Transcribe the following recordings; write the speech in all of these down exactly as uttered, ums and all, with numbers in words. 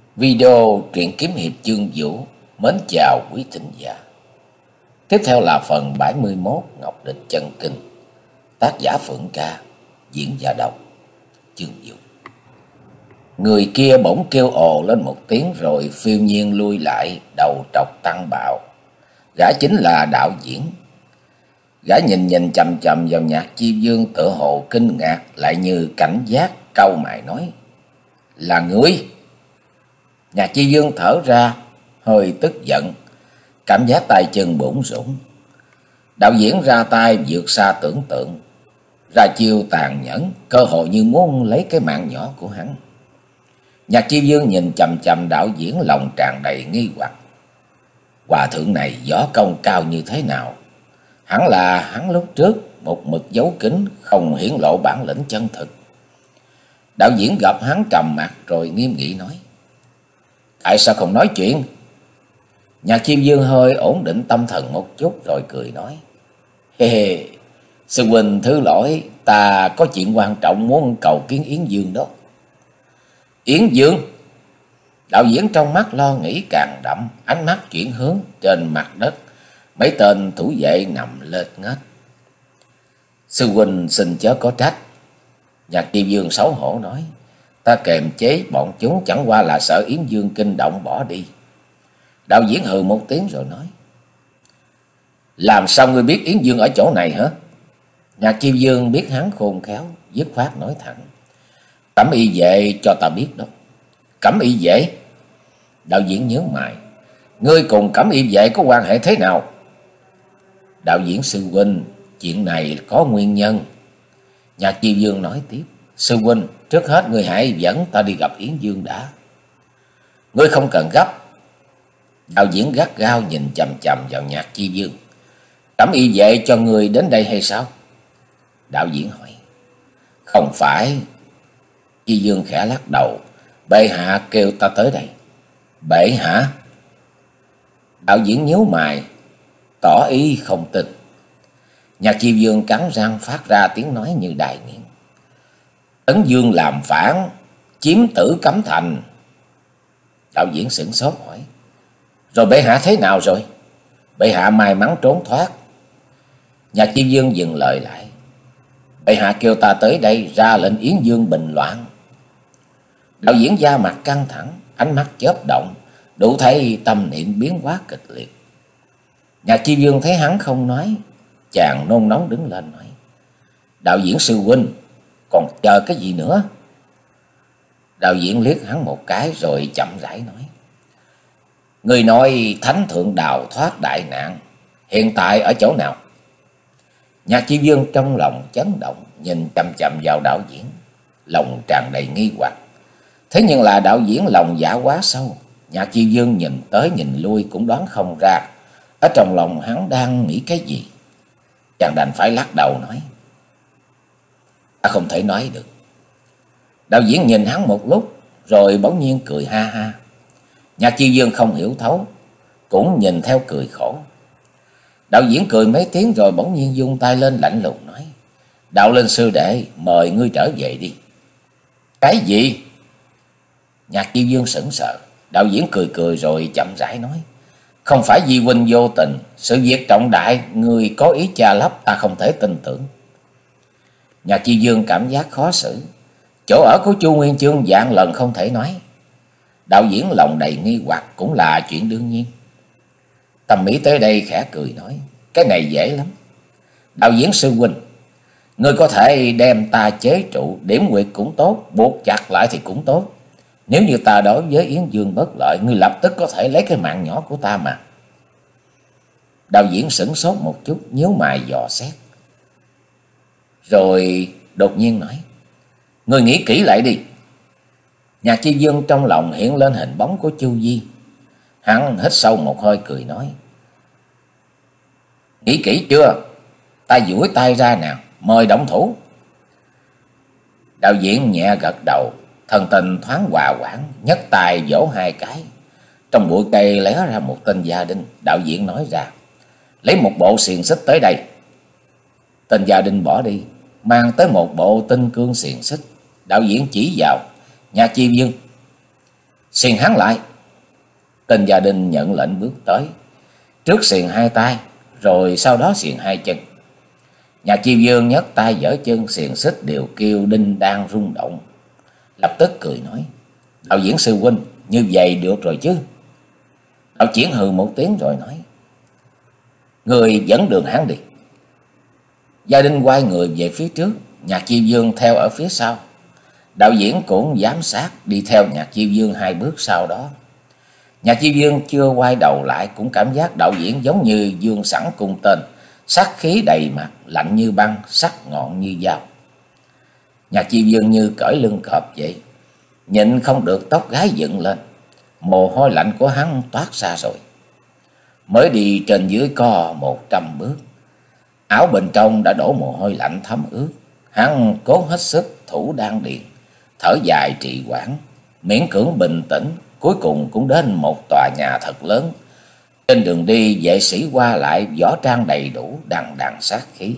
Video truyện kiếm hiệp chương Vũ mến chào quý thính giả. Tiếp theo là phần bảy mươi mốt Ngọc Địch chân kinh. Tác giả Phượng Ca, diễn giả đọc chương Vũ. Người kia bỗng kêu ồ lên một tiếng rồi phiêu nhiên lui lại, đầu trọc tăng bạo. Gã chính là đạo diễn. Gã nhìn nhìn chằm chằm vào Nhạc Chi Dương, tựa hồ kinh ngạc lại như cảnh giác, cau mày nói: "Là ngươi?" Nhạc Chi Dương thở ra hơi tức giận, cảm giác tay chân bủn rủn. Đạo diễn ra tay vượt xa tưởng tượng, ra chiêu tàn nhẫn, cơ hội như muốn lấy cái mạng nhỏ của hắn. Nhạc Chi Dương nhìn chằm chằm đạo diễn, lòng tràn đầy nghi hoặc. Hòa thượng này võ công cao như thế nào? Hẳn là hắn lúc trước một mực giấu kín, không hiển lộ bản lĩnh chân thực. Đạo diễn gặp hắn trầm mặt rồi nghiêm nghị nói: "Tại sao không nói chuyện?" Nhạc Chi Dương hơi ổn định tâm thần một chút rồi cười nói: "Hê hê, sư huynh thứ lỗi, ta có chuyện quan trọng muốn cầu kiến Yến Dương đó." "Yến Dương?" Đạo diễn trong mắt lo nghĩ càng đậm, ánh mắt chuyển hướng trên mặt đất. Mấy tên thủ vệ nằm lết ngết. "Sư huynh xin chớ có trách." Nhạc Chi Dương xấu hổ nói: "Ta kềm chế bọn chúng chẳng qua là sợ Yến Dương kinh động bỏ đi." Đạo diễn hừ một tiếng rồi nói: "Làm sao ngươi biết Yến Dương ở chỗ này hả?" Nhạc Chi Dương biết hắn khôn khéo, dứt khoát nói thẳng: "Cẩm y vệ cho ta biết đó." "Cẩm y vệ?" Đạo diễn nhớ mày: "Ngươi cùng Cẩm y vệ có quan hệ thế nào?" "Đạo diễn sư huynh, chuyện này có nguyên nhân." Nhạc Chi Dương nói tiếp: "Sư huynh, trước hết ngươi hãy dẫn ta đi gặp Yến Dương đã." "Ngươi không cần gấp." Đạo diễn gắt gao nhìn chằm chằm vào Nhạc Chi Dương. "Cẩm y vệ cho ngươi đến đây hay sao?" Đạo diễn hỏi. "Không phải." Chi Dương khẽ lắc đầu: "Bệ hạ kêu ta tới đây." "Bệ hạ?" Đạo diễn nhíu mày, tỏ ý không tin. Nhạc Chi Dương cắn răng phát ra tiếng nói như đài nghiến: "Tấn Dương làm phản, chiếm tử Cấm Thành." Đạo diễn sửng sốt hỏi: "Rồi bệ hạ thế nào rồi?" "Bệ hạ may mắn trốn thoát." Nhạc Chi Dương dừng lời lại: "Bệ hạ kêu ta tới đây ra lệnh Yến Dương bình loạn." Đạo diễn da mặt căng thẳng, ánh mắt chớp động, đủ thấy tâm niệm biến hóa kịch liệt. Nhạc Chi Dương thấy hắn không nói, chàng nôn nóng đứng lên nói: "Đạo diễn sư huynh, còn chờ cái gì nữa?" Đạo diễn liếc hắn một cái rồi chậm rãi nói: "Người nói Thánh Thượng đào thoát đại nạn, hiện tại ở chỗ nào?" Nhạc Chi Dương trong lòng chấn động, nhìn chằm chằm vào đạo diễn, lòng tràn đầy nghi hoặc. Thế nhưng là đạo diễn lòng dạ quá sâu, Nhạc Chi Dương nhìn tới nhìn lui cũng đoán không ra ở trong lòng hắn đang nghĩ cái gì. Chàng đành phải lắc đầu nói: "Ta không thể nói được." Đạo diễn nhìn hắn một lúc rồi bỗng nhiên cười ha ha. Nhạc Chi Dương không hiểu thấu, cũng nhìn theo cười khổ. Đạo diễn cười mấy tiếng rồi bỗng nhiên vung tay lên lạnh lùng nói: "Đạo Linh sư đệ, mời ngươi trở về đi." "Cái gì?" Nhạc Chi Dương sững sờ. Đạo diễn cười cười rồi chậm rãi nói: "Không phải Di huynh vô tình, sự việc trọng đại, người có ý chà lấp, ta không thể tin tưởng." Nhạc Chi Dương cảm giác khó xử. Chỗ ở của Chu Nguyên Chương vạn lần không thể nói. Đạo diễn lòng đầy nghi hoặc cũng là chuyện đương nhiên. Tâm Mỹ tới đây khẽ cười nói: "Cái này dễ lắm. Đạo diễn sư huynh, ngươi có thể đem ta chế trụ, điểm nguyệt cũng tốt, buộc chặt lại thì cũng tốt. Nếu như ta đối với Yến Dương bất lợi, ngươi lập tức có thể lấy cái mạng nhỏ của ta mà." Đạo diễn sửng sốt một chút, nhíu mày dò xét, rồi đột nhiên nói: "Ngươi nghĩ kỹ lại đi." Nhạc Chi Dương trong lòng hiện lên hình bóng của Chu Di. Hắn hít sâu một hơi cười nói: "Nghĩ kỹ chưa? Ta duỗi tay ra nào, mời động thủ." Đạo diễn nhẹ gật đầu, thần tình thoáng hòa quảng, nhấc tay vỗ hai cái. Trong bụi cây lé ra một tên gia đình. Đạo diễn nói ra: "Lấy một bộ xiềng xích tới đây." Tên gia đình bỏ đi, mang tới một bộ tinh cương xiềng xích. Đạo diễn chỉ vào Nhạc Chi Dương: Xiền hắn lại. Tên gia đình nhận lệnh bước tới, trước xiền hai tay, rồi sau đó xiền hai chân. Nhạc Chi Dương nhấc tay giở chân, xiềng xích đều kêu đinh đang rung động. Lập tức cười nói: Đạo diễn sư huynh, như vậy được rồi chứ? Đạo diễn hừ một tiếng rồi nói: Người dẫn đường hắn đi. Gia đình quay người về phía trước, Nhạc Chi Dương theo ở phía sau. Đạo diễn cũng giám sát đi theo Nhạc Chi Dương hai bước sau đó. Nhạc Chi Dương chưa quay đầu lại cũng cảm giác đạo diễn giống như dương sẵn cung tên, sát khí đầy mặt, lạnh như băng, sắc ngọn như dao. Nhạc Chi Dương như cởi lưng cọp vậy, nhịn không được tóc gái dựng lên. Mồ hôi lạnh của hắn toát ra rồi. Mới đi trên dưới co một trăm bước, áo bên trong đã đổ mồ hôi lạnh thấm ướt. Hắn cố hết sức thủ đan điền, thở dài trì hoãn, miễn cưỡng bình tĩnh. Cuối cùng cũng đến một tòa nhà thật lớn. Trên đường đi, vệ sĩ qua lại, võ trang đầy đủ, đằng đằng sát khí.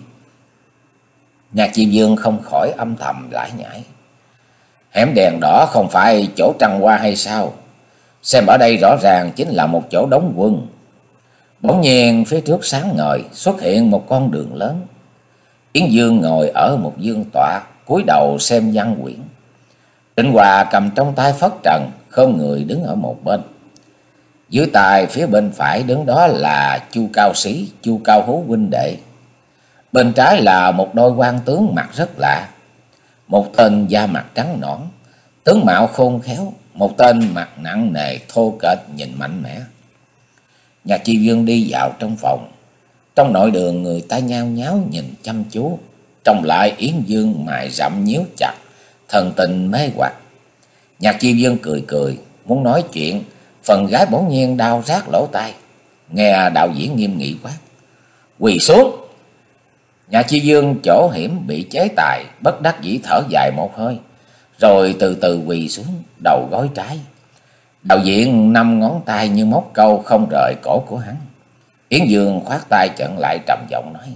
Nhạc Chi Dương không khỏi âm thầm lải nhải: Hẻm đèn đỏ không phải chỗ trăng hoa hay sao? Xem ở đây rõ ràng chính là một chỗ đóng quân. Bỗng nhiên phía trước sáng ngời xuất hiện một con đường lớn. Yến Dương ngồi ở một dương tọa, cúi đầu xem văn quyển. Trịnh Hòa cầm trong tay phất trần, không người đứng ở một bên. Dưới tay phía bên phải đứng đó là Chu Cao Sĩ, Chu Cao Hú huynh đệ. Bên trái là một đôi quan tướng mặt rất lạ. Một tên da mặt trắng nõn, tướng mạo khôn khéo. Một tên mặt nặng nề thô kệch, nhìn mạnh mẽ. Nhạc Chi Dương đi vào trong phòng. Trong nội đường người ta nhao nháo nhìn chăm chú. Trông lại Yến Dương mày rậm nhíu chặt, thần tình mê hoặc. Nhạc Chi Dương cười cười, muốn nói chuyện, phần gái bỗng nhiên đau rát lỗ tai. Nghe đạo diễn nghiêm nghị quát: Quỳ xuống! Nhạc Chi Dương chỗ hiểm bị chế tài, bất đắc dĩ thở dài một hơi, rồi từ từ quỳ xuống, đầu gối trái. Đạo diễn năm ngón tay như móc câu không rời cổ của hắn. Yến Dương khoát tay chặn lại, trầm giọng nói: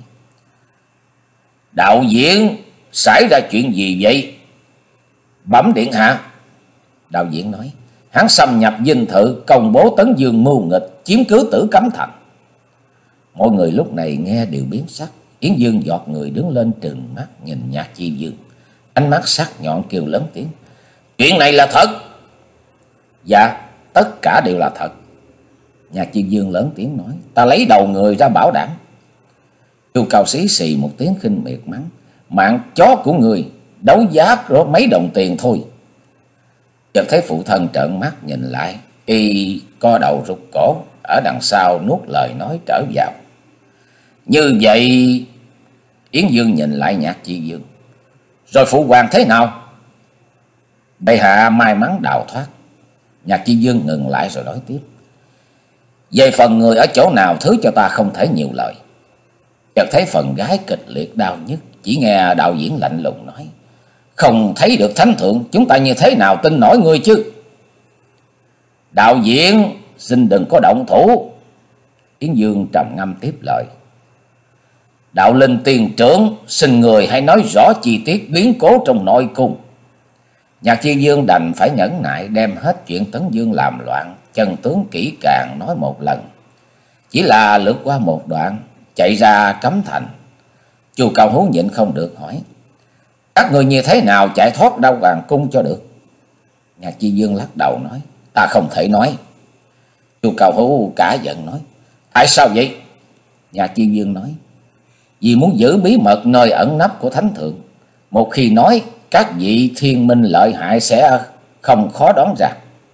Đạo diễn, xảy ra chuyện gì vậy? Bẩm điện hạ. Đạo diễn nói: Hắn xâm nhập dinh thự, công bố Tấn Dương mưu nghịch, chiếm cứ Tử Cấm Thành. Mọi người lúc này nghe đều biến sắc. Yến Dương giọt người đứng lên, trừng mắt nhìn Nhạc Chi Dương, ánh mắt sắc nhọn kêu lớn tiếng: Chuyện này là thật? Dạ, tất cả đều là thật. Nhạc Chi Dương lớn tiếng nói: Ta lấy đầu người ra bảo đảm. Chu Cao Sĩ xì một tiếng khinh miệt mắng: Mạng chó của người, đấu giá có mấy đồng tiền thôi. Chợt thấy phụ thân trợn mắt nhìn lại, y co đầu rụt cổ, ở đằng sau nuốt lời nói trở vào. Như vậy, Yến Dương nhìn lại Nhạc Chi Dương: Rồi phụ hoàng thế nào? Bệ hạ may mắn đào thoát. Nhạc Chi Dương ngừng lại rồi nói tiếp: Về phần người ở chỗ nào, thứ cho ta không thể nhiều lời. Chợt thấy phần gái kịch liệt đau nhức, chỉ nghe đạo diễn lạnh lùng nói: Không thấy được thánh thượng, chúng ta như thế nào tin nổi ngươi chứ? Đạo diễn, xin đừng có động thủ. Yến Dương trầm ngâm tiếp lời: Đạo linh tiền trưởng, xin người hãy nói rõ chi tiết biến cố trong nội cung. Nhạc Chi Dương đành phải nhẫn nại đem hết chuyện Tấn Dương làm loạn, chân tướng kỹ càng nói một lần. Chỉ là lướt qua một đoạn, chạy ra Cấm Thành. Chu Cao Hú nhịn không được hỏi: Các người như thế nào chạy thoát ra hoàng cung cho được? Nhạc Chi Dương lắc đầu nói: Ta không thể nói. Chu Cao Hú cả giận nói: Tại sao vậy? Nhạc Chi Dương nói: Vì muốn giữ bí mật nơi ẩn nấp của thánh thượng. Một khi nói, các vị thiên minh lợi hại sẽ không khó đoán ra.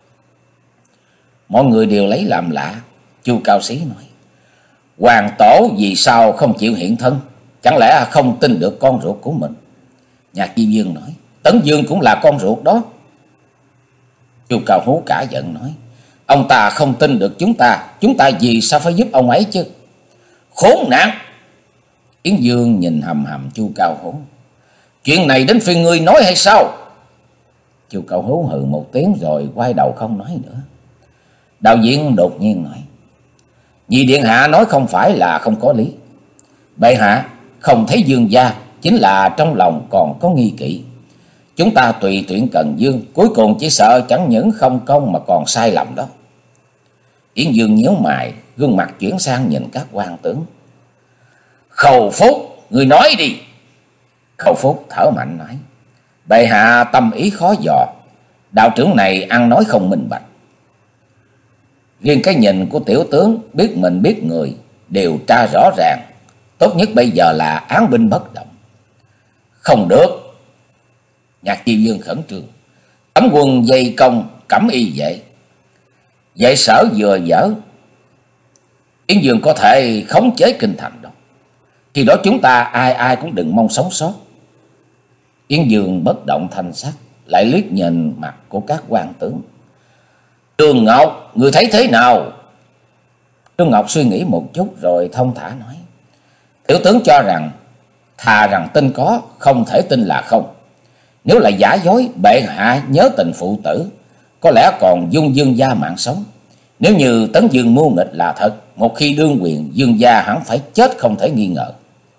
Mọi người đều lấy làm lạ. Chu Cao Sĩ nói: Hoàng tổ vì sao không chịu hiện thân? Chẳng lẽ không tin được con ruột của mình? Nhạc Chi Dương nói: Tấn Dương cũng là con ruột đó. Chu Cao Hú cả giận nói: Ông ta không tin được chúng ta, chúng ta vì sao phải giúp ông ấy chứ? Khốn nạn! Yến Dương nhìn hầm hầm Chu Cao Hú: Chuyện này đến phiên ngươi nói hay sao? Chu Cao Hú hừ một tiếng rồi quay đầu không nói nữa. Đạo diễn đột nhiên nói: Nhị điện hạ nói không phải là không có lý. Bệ hạ không thấy Dương gia, chính là trong lòng còn có nghi kỵ. Chúng ta tùy tuyển Cần Dương, cuối cùng chỉ sợ chẳng những không công mà còn sai lầm đó. Yến Dương nhíu mày, gương mặt chuyển sang nhìn các quan tướng. Khâu Phúc, người nói đi. Khâu Phúc thở mạnh nói. Bệ hạ tâm ý khó dò, đạo trưởng này ăn nói không minh bạch. Riêng cái nhìn của tiểu tướng biết mình biết người, điều tra rõ ràng. Tốt nhất bây giờ là án binh bất động. Không được. Nhạc Chi Vương khẩn trương. Cấm quân dây công cẩm y vệ, vệ sở vừa dở, Yến Dương có thể khống chế kinh thành đó. Khi đó chúng ta ai ai cũng đừng mong sống sót. Yến Dương bất động thanh sắc, lại liếc nhìn mặt của các quan tướng. Trương Ngọc, người thấy thế nào? Trương Ngọc suy nghĩ một chút rồi thông thả nói. Tiểu tướng cho rằng thà rằng tin có, không thể tin là không. Nếu là giả dối, bệ hạ nhớ tình phụ tử, có lẽ còn dung Dương gia mạng sống. Nếu như Tấn Dương mưu nghịch là thật, một khi đương quyền, Dương gia hẳn phải chết không thể nghi ngờ.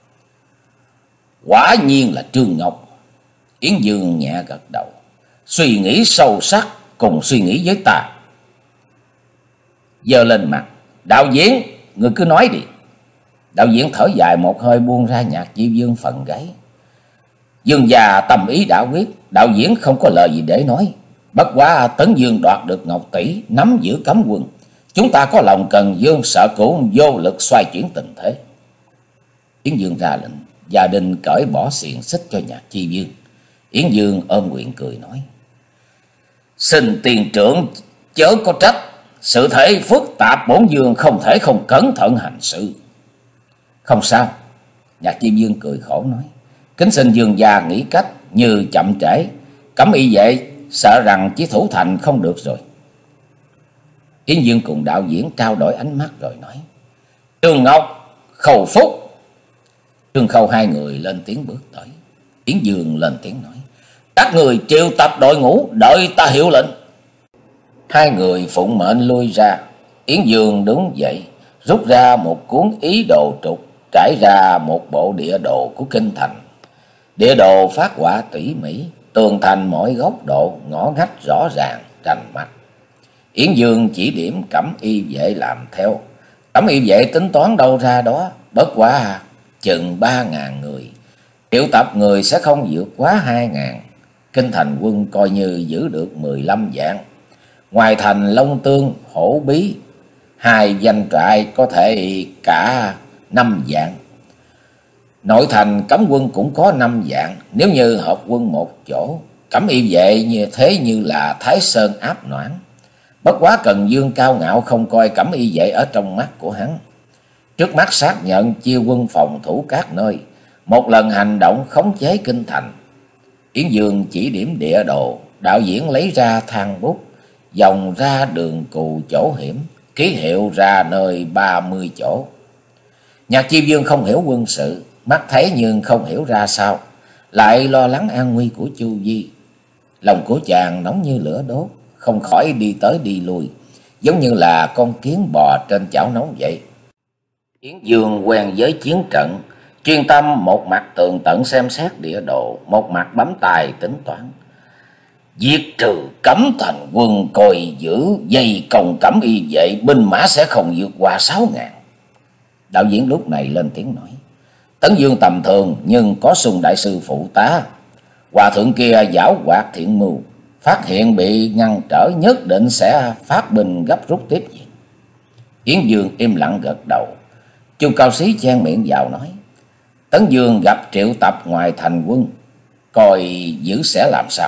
Quả nhiên là Trương Ngọc. Yến Dương nhẹ gật đầu. Suy nghĩ sâu sắc, cùng suy nghĩ với ta. Giơ lên mặt. Đạo diễn, người cứ nói đi. Đạo diễn thở dài một hơi, buông ra Nhạc Chi Vương phần gáy. Dương gia tâm ý đã quyết, đạo diễn không có lời gì để nói. Bất quá Tấn Dương đoạt được Ngọc Tỷ, nắm giữ cấm quân. Chúng ta có lòng Cần Dương, sợ cũng vô lực xoay chuyển tình thế. Yến Dương ra lệnh, gia đình cởi bỏ xiềng xích cho Nhạc Chi Vương. Yến Dương ôm nguyện cười nói. Xin tiền trưởng chớ có trách, sự thể phức tạp, bổn Dương không thể không cẩn thận hành sự. Không sao. Nhạc Chi Vương cười khổ nói. Kính xin Dương gia nghĩ cách, như chậm trễ, cấm y vệ sợ rằng chỉ thủ thành không được rồi. Yến Dương cùng đạo diễn trao đổi ánh mắt rồi nói. Trương Ngọc, Khâu Phúc. Trương Khâu hai người lên tiếng bước tới. Yến Dương lên tiếng nói. Các người triệu tập đội ngũ, đợi ta hiệu lệnh. Hai người phụng mệnh lui ra. Yến Dương đứng dậy, rút ra một cuốn ý đồ trục, trải ra một bộ địa đồ của kinh thành. Địa đồ phát họa tỉ mỉ, tường thành mọi góc độ, ngõ ngách rõ ràng, rành mạch. Yến Dương chỉ điểm cẩm y vệ làm theo. Cẩm y vệ tính toán đâu ra đó, bất quá chừng ba ngàn người. Triệu tập người sẽ không vượt quá hai ngàn. Kinh thành quân coi như giữ được mười lăm vạn. Ngoài thành Long Tương, Hổ Bí, hai danh trại có thể cả năm vạn. Nội thành cấm quân cũng có năm vạn. Nếu như hợp quân một chỗ, cẩm y vệ như thế như là Thái Sơn áp noãn. Bất quá Cần Dương cao ngạo không coi cẩm y vệ ở trong mắt của hắn. Trước mắt xác nhận chia quân phòng thủ các nơi, một lần hành động khống chế kinh thành. Yến Dương chỉ điểm địa đồ, đạo diễn lấy ra thang bút, dòng ra đường cù chỗ hiểm, ký hiệu ra nơi ba mươi chỗ. Nhạc Chi Vương không hiểu quân sự, mắt thấy nhưng không hiểu ra sao, lại lo lắng an nguy của Chu Di. Lòng của chàng nóng như lửa đốt, không khỏi đi tới đi lui, giống như là con kiến bò trên chảo nóng vậy. Yến Dương quen với chiến trận, chuyên tâm một mặt tường tận xem xét địa đồ, một mặt bấm tài tính toán. Diệt trừ cấm thành quân, coi giữ dây công cẩm y vệ, binh mã sẽ không vượt qua sáu ngàn. Đạo diễn lúc này lên tiếng nói. Tấn Dương tầm thường nhưng có Sùng đại sư phụ tá. Hòa thượng kia giảo hoạt thiện mưu, phát hiện bị ngăn trở nhất định sẽ phát binh gấp rút tiếp diện. Yến Dương im lặng gật đầu. Chu Cao Xí chen miệng vào nói. Tấn Dương gặp triệu tập ngoài thành quân, coi giữ sẽ làm sao?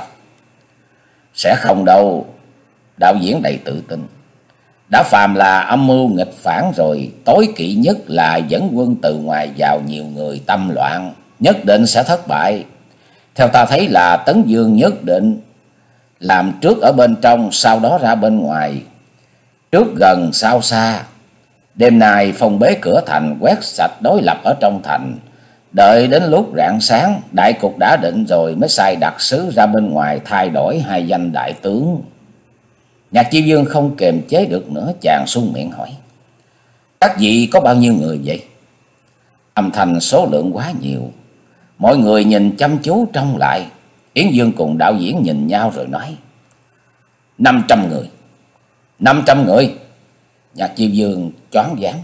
Sẽ không đâu. Đạo diễn đầy tự tin. Đã phàm là âm mưu nghịch phản rồi, tối kỵ nhất là dẫn quân từ ngoài vào, nhiều người tâm loạn, nhất định sẽ thất bại. Theo ta thấy là Tấn Dương nhất định làm trước ở bên trong, sau đó ra bên ngoài, trước gần sau xa. Đêm nay phong bế cửa thành, quét sạch đối lập ở trong thành, đợi đến lúc rạng sáng đại cục đã định rồi mới sai đặc sứ ra bên ngoài thay đổi hai danh đại tướng. Nhạc Chi Vương không kềm chế được nữa, chàng sung miệng hỏi. Các vị có bao nhiêu người vậy? Âm thanh số lượng quá nhiều, mọi người nhìn chăm chú trông lại. Yến Dương cùng đạo diễn nhìn nhau rồi nói: năm trăm người. Năm trăm người. Nhạc Chiêu Dương choáng váng.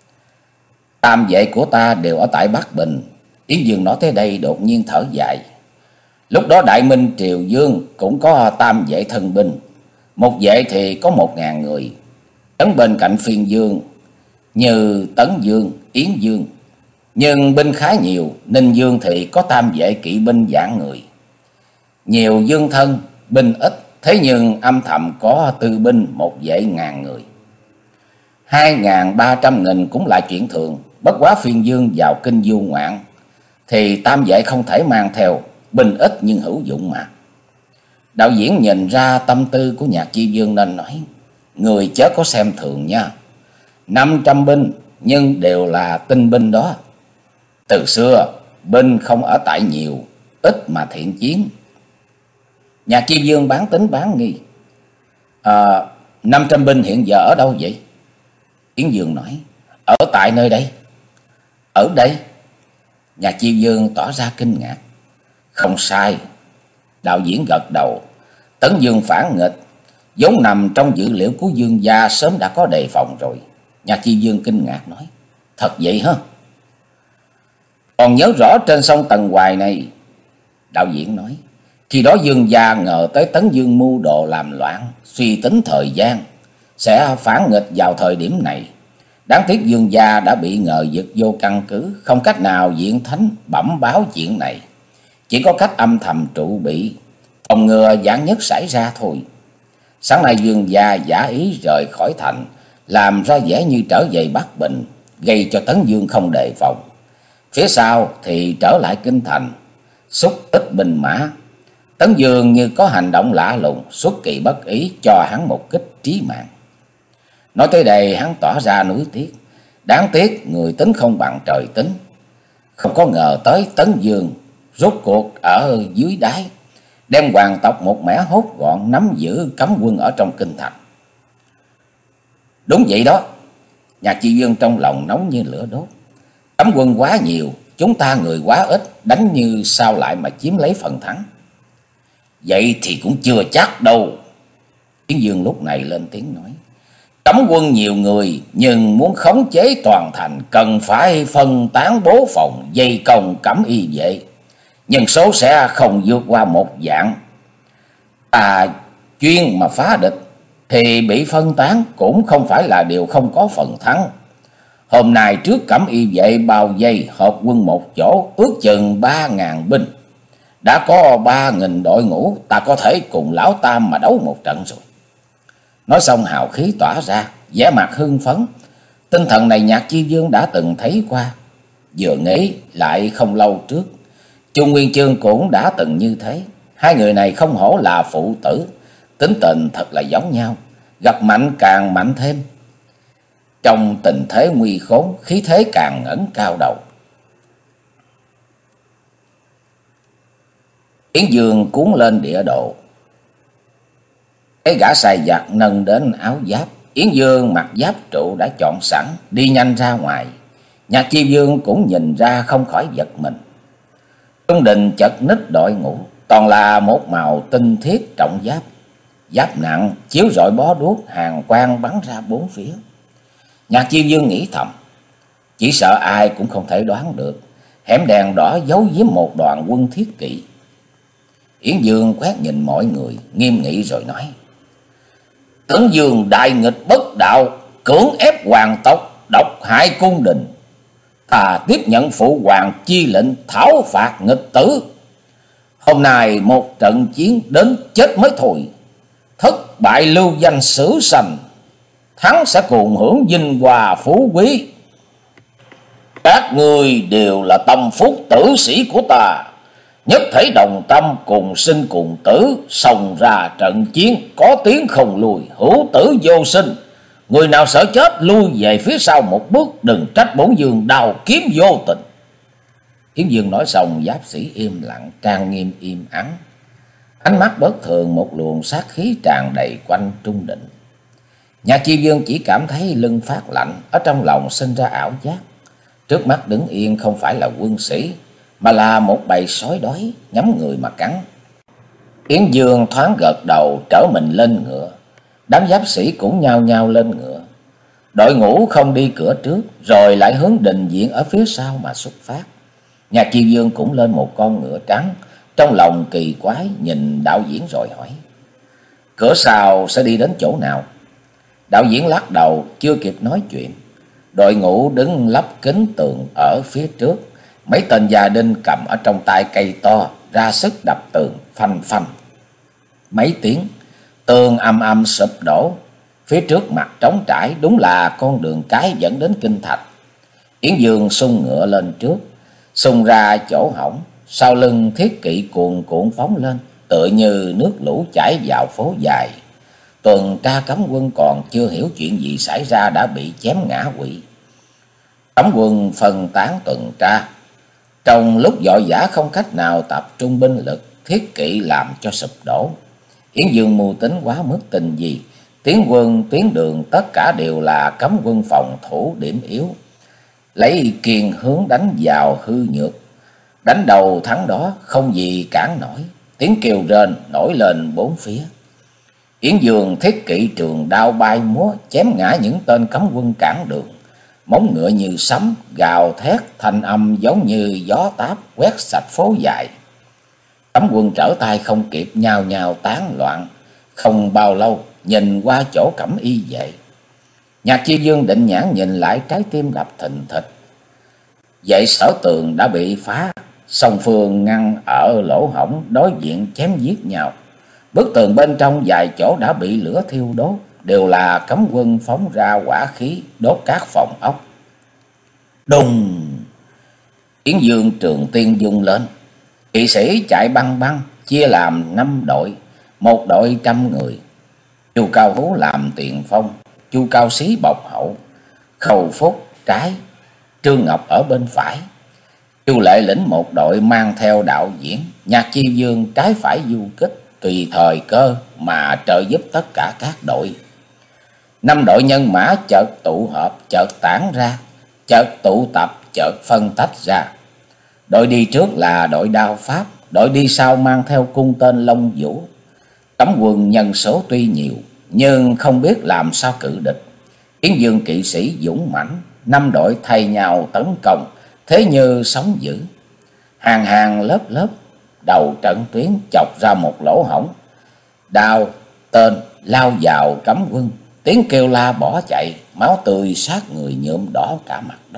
Tam vệ của ta đều ở tại Bắc Bình. Yến Dương nói tới đây đột nhiên thở dài. Lúc đó Đại Minh Triều Dương cũng có tam vệ thân binh. Một vệ thì có một ngàn người. Trấn bên cạnh Phiên Dương như Tấn Dương, Yến Dương. Nhưng binh khá nhiều. Ninh Dương thì có tam vệ kỵ binh vạn người. Nhiều dương thân, binh ít. Thế nhưng âm thầm có tư binh một vệ ngàn người. Hai ngàn ba trăm nghìn cũng là chuyện thường. Bất quá Phiên Dương vào kinh du ngoạn thì tam vệ không thể mang theo. Binh ít nhưng hữu dụng mà. Đạo diễn nhìn ra tâm tư của Nhạc Chi Dương nên nói: người chớ có xem thường nha. Năm trăm binh nhưng đều là tinh binh đó. Từ xưa binh không ở tại nhiều, ít mà thiện chiến. Nhạc Chi Dương bán tính bán nghi: à, năm trăm binh hiện giờ ở đâu vậy? Yến Dương nói: ở tại nơi đây. Ở đây? Nhạc Chi Dương tỏ ra kinh ngạc. Không sai. Đạo diễn gật đầu. Tấn Dương phản nghịch vốn nằm trong dữ liệu của Dương gia, sớm đã có đề phòng rồi. Nhạc Chi Dương kinh ngạc nói: thật vậy hả? Còn nhớ rõ trên sông Tần Hoài này, đạo diễn nói, khi đó Dương gia ngờ tới Tấn Dương mưu đồ làm loạn, suy tính thời gian sẽ phản nghịch vào thời điểm này. Đáng tiếc Dương gia đã bị ngờ vực vô căn cứ, không cách nào diện thánh bẩm báo chuyện này. Chỉ có cách âm thầm trụ bị, phòng ngừa vạn nhất xảy ra thôi. Sáng nay Dương gia giả ý rời khỏi thành, làm ra vẻ như trở về Bắc Bình, gây cho Tấn Dương không đề phòng. Phía sau thì trở lại kinh thành, xúc tích binh mã. Tấn Dương như có hành động lạ lùng, xuất kỳ bất ý cho hắn một kích trí mạng. Nói tới đây hắn tỏ ra nuối tiếc. Đáng tiếc người tính không bằng trời tính. Không có ngờ tới Tấn Dương rốt cuộc ở dưới đáy, đem hoàng tộc một mẻ hốt gọn, nắm giữ cấm quân ở trong kinh thành. Đúng vậy đó. Nhạc Chi Dương trong lòng nóng như lửa đốt. Cấm quân quá nhiều, chúng ta người quá ít, đánh như sao lại mà chiếm lấy phần thắng? Vậy thì cũng chưa chắc đâu. Yến Dương lúc này lên tiếng nói: cấm quân nhiều người, nhưng muốn khống chế toàn thành cần phải phân tán bố phòng, dây công cẩm y vệ. Nhân số sẽ không vượt qua một vạn. Ta chuyên mà phá địch thì bị phân tán cũng không phải là điều không có phần thắng. Hôm nay trước cẩm y vệ bao vây hợp quân một chỗ, ước chừng ba ngàn binh. Đã có ba nghìn đội ngũ, ta có thể cùng Lão Tam mà đấu một trận rồi. Nói xong hào khí tỏa ra, vẻ mặt hưng phấn. Tinh thần này Nhạc Chi Dương đã từng thấy qua. Vừa nghĩ lại không lâu trước, Chu Nguyên Chương cũng đã từng như thế. Hai người này không hổ là phụ tử, tính tình thật là giống nhau, gặp mạnh càng mạnh thêm. Trong tình thế nguy khốn, khí thế càng ngẩng cao đầu. Yến Dương cuốn lên địa đồ. Cái gã sai giặc nâng đến áo giáp. Yến Dương mặc giáp trụ đã chọn sẵn, đi nhanh ra ngoài. Nhạc Chi Dương cũng nhìn ra không khỏi giật mình. Trung đình chật ních đội ngũ, toàn là một màu tinh thiết trọng giáp. Giáp nặng, chiếu rọi bó đuốc, hàng quang bắn ra bốn phía. Nhạc Chi Dương nghĩ thầm, chỉ sợ ai cũng không thể đoán được hẻm đèn đỏ giấu giếm một đoàn quân thiết kỵ. Yến Dương quét nhìn mọi người, nghiêm nghị rồi nói: Tấn Dương đại nghịch bất đạo, cưỡng ép hoàng tộc, độc hại cung đình. Thà tiếp nhận phụ hoàng chi lệnh thảo phạt nghịch tử. Hôm nay một trận chiến đến chết mới thôi. Thất bại lưu danh sử sanh, thắng sẽ cùng hưởng vinh hoa phú quý. Các người đều là tâm phúc tử sĩ của ta, nhất thể đồng tâm, cùng sinh cùng tử, xông ra trận chiến, có tiếng không lùi, hữu tử vô sinh. Người nào sợ chết lui về phía sau một bước, đừng trách bổn Dương đào kiếm vô tình. Yến Dương nói xong, giáp sĩ im lặng, trang nghiêm im ắng. Ánh mắt bất thường, một luồng sát khí tràn đầy quanh trung đình. Nhạc Chi Dương chỉ cảm thấy lưng phát lạnh, ở trong lòng sinh ra ảo giác. Trước mắt đứng yên không phải là quân sĩ, mà là một bầy sói đói nhắm người mà cắn. Yến Dương thoáng gật đầu trở mình lên ngựa. Đám giáp sĩ cũng nhao nhao lên ngựa. Đội ngũ không đi cửa trước, rồi lại hướng đình viện ở phía sau mà xuất phát. Nhạc Chiêu Dương cũng lên một con ngựa trắng, trong lòng kỳ quái nhìn đạo diễn rồi hỏi: cửa sau sẽ đi đến chỗ nào? Đạo diễn lắc đầu, chưa kịp nói chuyện. Đội ngũ đứng lấp kín tường ở phía trước. Mấy tên gia đinh cầm ở trong tay cây to, ra sức đập tường phanh phanh. Mấy tiếng, tường âm âm sụp đổ. Phía trước mặt trống trải, đúng là con đường cái dẫn đến kinh thạch. Yến Dương xung ngựa lên trước, xung ra chỗ hỏng. Sau lưng thiết kỵ cuồn cuộn phóng lên, tựa như nước lũ chảy vào phố dài. Tuần tra cấm quân còn chưa hiểu chuyện gì xảy ra đã bị chém ngã quỵ. Cấm quân phân tán tuần tra. Trong lúc vội vã không cách nào tập trung binh lực, thiết kỵ làm cho sụp đổ. Yến Dương mưu tính quá mức tình gì. Tiến quân, tuyến đường tất cả đều là cấm quân phòng thủ điểm yếu. Lấy kiên hướng đánh vào hư nhược. Đánh đầu thắng đó, không gì cản nổi. Tiếng kêu rên nổi lên bốn phía. Yến Dương thiết kỵ trường đao bay múa, chém ngã những tên cấm quân cản đường. Móng ngựa như sấm, gào thét, thanh âm giống như gió táp quét sạch phố dài. Cấm quân trở tay không kịp, nhào nhào tán loạn. Không bao lâu, nhìn qua chỗ Cẩm Y vệ. Nhạc Chi Dương định nhãn nhìn lại, trái tim đập thình thịch. Vệ Sở Tường đã bị phá, song phương ngăn ở lỗ hổng đối diện chém giết nhau. Bức tường bên trong vài chỗ đã bị lửa thiêu đốt, đều là cấm quân phóng ra hỏa khí đốt các phòng ốc. Đùng! Yến Dương trường tiên dung lên. Kỵ sĩ chạy băng băng, chia làm năm đội, một đội trăm người. Chu Cao Hú làm tiền phong, Chu Cao Xí bọc hậu, Khâu Phúc trái, Trương Ngọc ở bên phải. Chu Lệ lĩnh một đội mang theo đạo diễn. Nhạc Chi Dương trái phải du kích, tùy thời cơ mà trợ giúp tất cả các đội. Năm đội nhân mã chợt tụ hợp, chợt tản ra, chợt tụ tập, chợt phân tách ra. Đội đi trước là đội đao pháp, đội đi sau mang theo cung tên Long Vũ. Cấm quân nhân số tuy nhiều, nhưng không biết làm sao cự địch. Yến Dương kỵ sĩ dũng mãnh, năm đội thay nhau tấn công, thế như sóng dữ. Hàng hàng lớp lớp, đầu trận tuyến chọc ra một lỗ hổng. Đao, tên lao vào cấm quân, tiếng kêu la bỏ chạy, máu tươi sát người nhuộm đỏ cả mặt đất.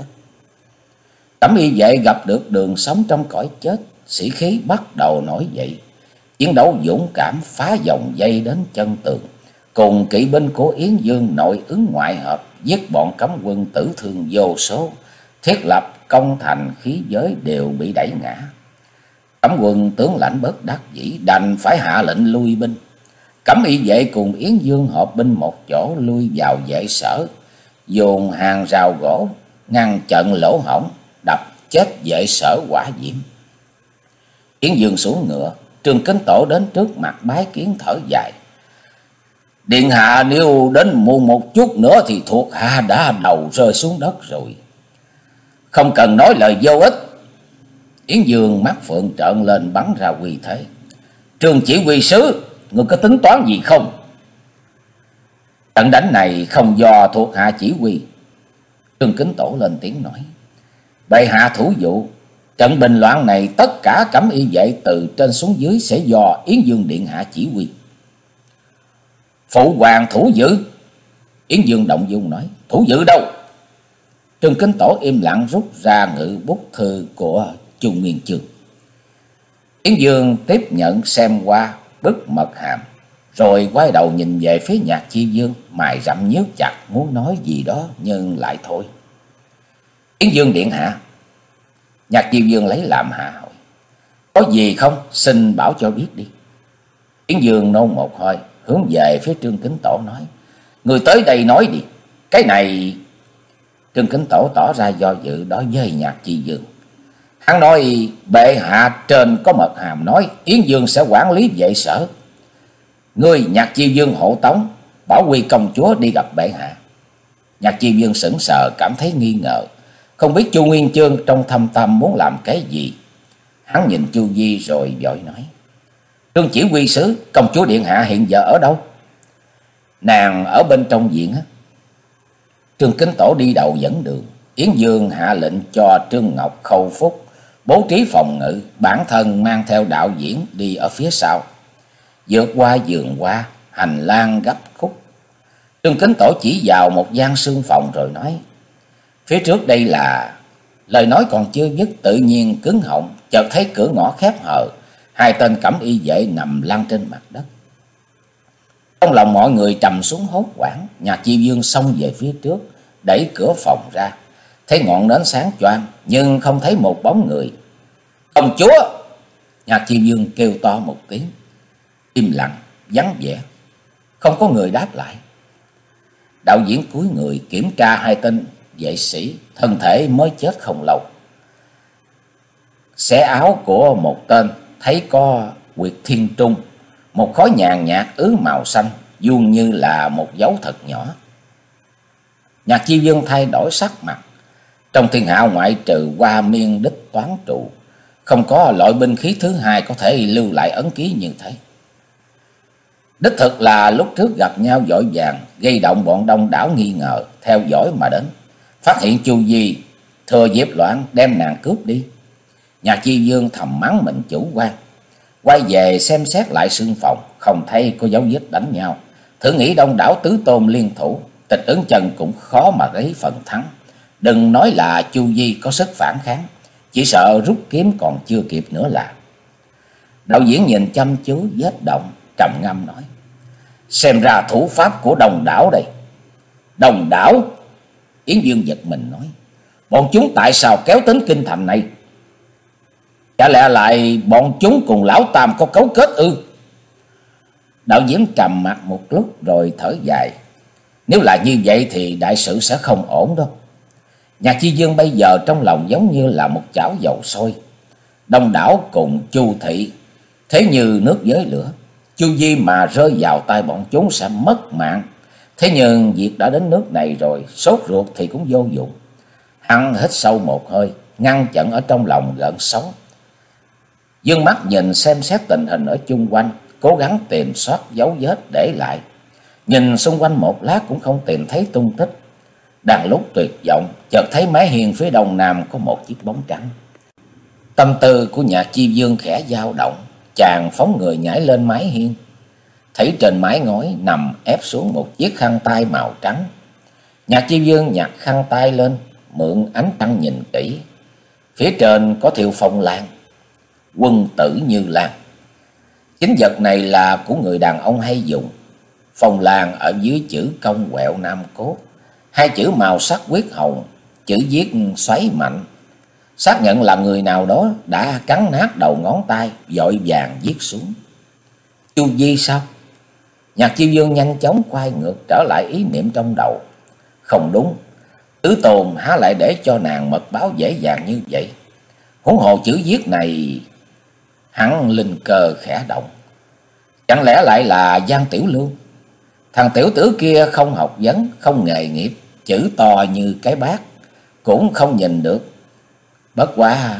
Cẩm Y vệ gặp được đường sống trong cõi chết, sĩ khí bắt đầu nổi dậy. Chiến đấu dũng cảm phá vòng dây đến chân tường, cùng kỵ binh của Yến Dương nội ứng ngoại hợp, giết bọn cấm quân tử thương vô số, thiết lập công thành khí giới đều bị đẩy ngã. Cấm quân tướng lãnh bất đắc dĩ đành phải hạ lệnh lui binh. Cẩm Y vệ cùng Yến Dương họp binh một chỗ, lui vào vệ sở, dùng hàng rào gỗ ngăn chặn lỗ hổng, đập chết vệ sở Hỏa Diễm. Yến Dương xuống ngựa, Trương Kính Tổ đến trước mặt bái kiến thở dài. Điện hạ nếu đến muộn một chút nữa thì thuộc hạ đã đầu rơi xuống đất rồi. Không cần nói lời vô ích. Yến Dương mắt phượng trợn lên bắn ra uy thế. Trương chỉ huy sứ, ngươi có tính toán gì không? Trận đánh này không do thuộc hạ chỉ huy. Trương Kính Tổ lên tiếng nói. Bệ hạ thủ dụ, trận bình loạn này tất cả Cẩm Y vệ từ trên xuống dưới sẽ do Yến Dương điện hạ chỉ huy. Phụ hoàng thủ giữ. Yến Dương động dung nói. Thủ giữ đâu? Trương Kính Tổ im lặng rút ra ngự bút thư của Chu Nguyên Chương. Yến Dương tiếp nhận xem qua bức mật hàm, rồi quay đầu nhìn về phía Nhạc Chi Dương, mày rậm nhíu chặt muốn nói gì đó nhưng lại thôi. Yến Dương điện hạ. Nhạc Chi Dương lấy làm hạ hỏi. Có gì không? Xin bảo cho biết đi. Yến Dương nôn một hơi, hướng về phía Trương Kính Tổ nói. Người tới đây nói đi. Cái này... Trương Kính Tổ tỏ ra do dự đối với Nhạc Chi Dương. Hắn nói bệ hạ trên có mật hàm nói Yến Dương sẽ quản lý vệ sở. Ngươi Nhạc Chi Dương hộ tống Bảo Quy công chúa đi gặp bệ hạ. Nhạc Chi Dương sững sờ cảm thấy nghi ngờ, không biết Chu Nguyên Chương trong thâm tâm muốn làm cái gì. Hắn nhìn Chu Di rồi vội nói. Trương chỉ huy sứ, công chúa điện hạ hiện giờ ở đâu? Nàng ở bên trong viện á. Trương Kính Tổ đi đầu dẫn đường. Yến Dương hạ lệnh cho Trương Ngọc, Khâu Phúc bố trí phòng ngự, bản thân mang theo đạo diễn đi ở phía sau. Vượt qua vườn hoa, hành lang gấp khúc, Trương Kính Tổ chỉ vào một gian sương phòng rồi nói: phía trước đây là... Lời nói còn chưa dứt, tự nhiên cứng họng, chợt thấy cửa ngõ khép hờ, hai tên cẩm y vệ nằm lăn trên mặt đất. Trong lòng mọi người trầm xuống hốt hoảng. Nhạc Chi Dương xông về phía trước, đẩy cửa phòng ra, thấy ngọn nến sáng choang nhưng không thấy một bóng người. Công chúa! Nhạc Chi Dương kêu to một tiếng. Im lặng, vắng vẻ, không có người đáp lại. Đạo diễn cúi người kiểm tra hai tên vệ sĩ, thân thể mới chết không lâu. Xé áo của một tên, thấy có quyệt thiên trung, một khối nhàn nhạt ứ màu xanh, vuông như là một dấu thật nhỏ. Nhạc Chi Dương thay đổi sắc mặt. Trong thiên hạ ngoại trừ Hoa Miên đích toán trụ, không có loại binh khí thứ hai có thể lưu lại ấn ký như thế. Đích thực là lúc trước gặp nhau vội vàng, gây động bọn đông đảo nghi ngờ, theo dõi mà đến. Phát hiện Chu Di thừa dịp loạn đem nàng cướp đi. Nhạc Chi Dương thầm mắng mình chủ quan. Quay về xem xét lại sương phòng, không thấy có dấu vết đánh nhau. Thử nghĩ đông đảo tứ tôn liên thủ, Tịch Ứng Chân cũng khó mà lấy phần thắng. Đừng nói là Chu Di có sức phản kháng, chỉ sợ rút kiếm còn chưa kịp nữa là. Đạo diễn nhìn chăm chú vết động, trầm ngâm nói: xem ra thủ pháp của đồng đảo đây. Đồng đảo? Yến Dương giật mình nói: bọn chúng tại sao kéo đến kinh thành này? Chả lẽ lại bọn chúng cùng lão Tam có cấu kết ư? Đạo diễn trầm mặt một lúc rồi thở dài: nếu là như vậy thì đại sự sẽ không ổn đâu. Nhạc Chi Dương bây giờ trong lòng giống như là một chảo dầu sôi. Đông đảo cùng Chu thị thế như nước với lửa. Chu Di mà rơi vào tay bọn chúng sẽ mất mạng. Thế nhưng việc đã đến nước này rồi, sốt ruột thì cũng vô dụng. Hắn hít sâu một hơi, ngăn chặn ở trong lòng gợn sóng. Dương mắt nhìn xem xét tình hình ở chung quanh, cố gắng tìm soát dấu vết để lại. Nhìn xung quanh một lát cũng không tìm thấy tung tích. Đang lúc tuyệt vọng, chợt thấy mái hiên phía đông nam có một chiếc bóng trắng. Tâm tư của Nhạc Chi Dương khẽ dao động, chàng phóng người nhảy lên mái hiên. Thấy trên mái ngói nằm ép xuống một chiếc khăn tay màu trắng. Nhạc Chi Dương nhặt khăn tay lên, mượn ánh trăng nhìn kỹ. Phía trên có thiêu phong lan, quân tử như lan. Chính vật này là của người đàn ông hay dùng. Phong lan ở dưới chữ công quẹo nam cốt, hai chữ màu sắc huyết hồng, chữ viết xoáy mạnh, xác nhận là người nào đó đã cắn nát đầu ngón tay, vội vàng viết xuống. Chu Di sao? Nhạc Chi Dương nhanh chóng quay ngược trở lại ý niệm trong đầu. Không đúng, Tứ Tôn há lại để cho nàng mật báo dễ dàng như vậy. Huống hồ chữ viết này... Hắn linh cơ khẽ động. Chẳng lẽ lại là Giang Tiểu Lưu? Thằng tiểu tử kia không học vấn, không nghề nghiệp, chữ to như cái bát cũng không nhìn được. Bất quá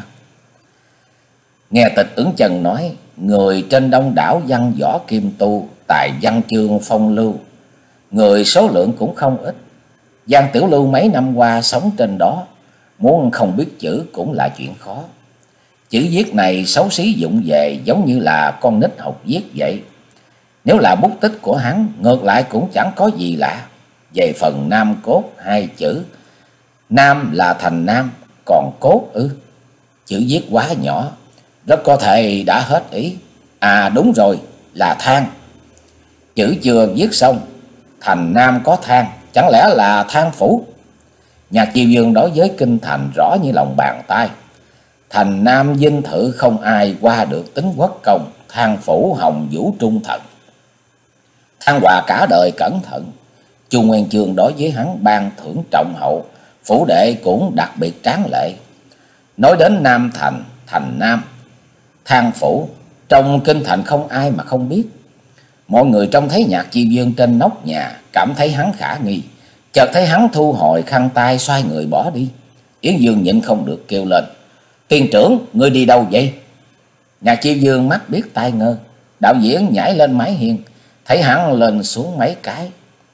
nghe Tịch Ứng Chân nói, người trên đông đảo văn võ kim tu, tài văn chương phong lưu, người số lượng cũng không ít. Giang Tiểu Lưu mấy năm qua sống trên đó, muốn không biết chữ cũng là chuyện khó. Chữ viết này xấu xí vụng về, giống như là con nít học viết vậy. Nếu là bút tích của hắn, ngược lại cũng chẳng có gì lạ. Về phần nam cốt hai chữ, nam là thành nam, còn cốt ư? Chữ viết quá nhỏ, rất có thể đã hết ý. À đúng rồi, là than. Chữ chưa viết xong, thành nam có than, chẳng lẽ là than phủ? Nhạc Chi Dương đối với kinh thành rõ như lòng bàn tay. Thành nam dinh thự không ai qua được tính quốc công, than phủ hồng vũ trung thần. Than Hòa cả đời cẩn thận, Chu Nguyên Chương đối với hắn ban thưởng trọng hậu, phủ đệ cũng đặc biệt tráng lệ. Nói đến Nam Thành, thành Nam, than phủ, trong kinh thành không ai mà không biết. Mọi người trông thấy Nhạc Chi Dương trên nóc nhà, cảm thấy hắn khả nghi. Chợt thấy hắn thu hồi khăn tay, xoay người bỏ đi. Yến Dương nhịn không được kêu lên: Tiên trưởng, ngươi đi đâu vậy? Nhạc Chi Dương mắt biết tai ngơ, Đạo diễn nhảy lên mái hiên, thấy hắn lên xuống mấy cái,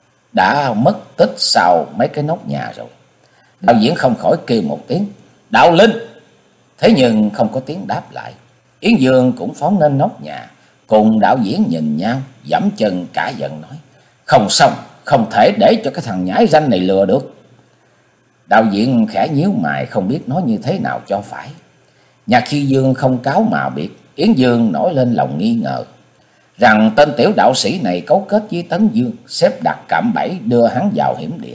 đã mất tích sau mấy cái nóc nhà rồi. Đạo diễn không khỏi kêu một tiếng Đạo Linh, thế nhưng không có tiếng đáp lại. Yến Dương cũng phóng lên nóc nhà, cùng đạo diễn nhìn nhau, giẫm chân cả giận nói: Không xong, không thể để cho cái thằng nhãi ranh này lừa được. Đạo diễn khẽ nhíu mày, không biết nói như thế nào cho phải. Nhạc Khi Dương không cáo mà biệt, Yến Dương nổi lên lòng nghi ngờ rằng tên tiểu đạo sĩ này cấu kết với Tấn Dương, xếp đặt cạm bẫy đưa hắn vào hiểm địa.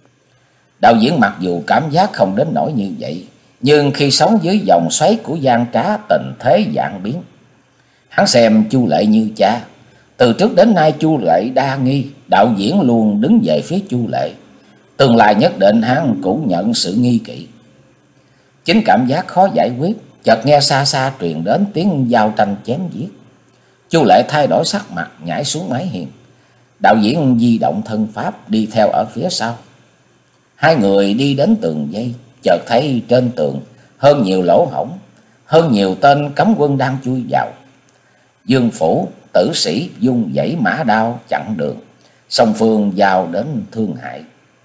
Đạo diễn mặc dù cảm giác không đến nỗi như vậy, nhưng khi sống dưới vòng xoáy của gian trá, tình thế vạn biến. Hắn xem Chu Lệ như cha, từ trước đến nay Chu Lệ đa nghi, đạo diễn luôn đứng về phía Chu Lệ, tương lai nhất định hắn cũng nhận sự nghi kỵ. Chính cảm giác khó giải quyết, chợt nghe xa xa truyền đến tiếng giao tranh chém giết. Chu Lệ thay đổi sắc mặt, nhảy xuống mái hiên. Đạo diễn di động thân pháp đi theo ở phía sau. Hai người đi đến tường dây, chợt thấy trên tường hơn nhiều lỗ hổng, hơn nhiều tên cấm quân đang chui vào. Dương Phủ, Tử Sĩ dung dãy mã đao chặn đường, song phương giao đến thương hại.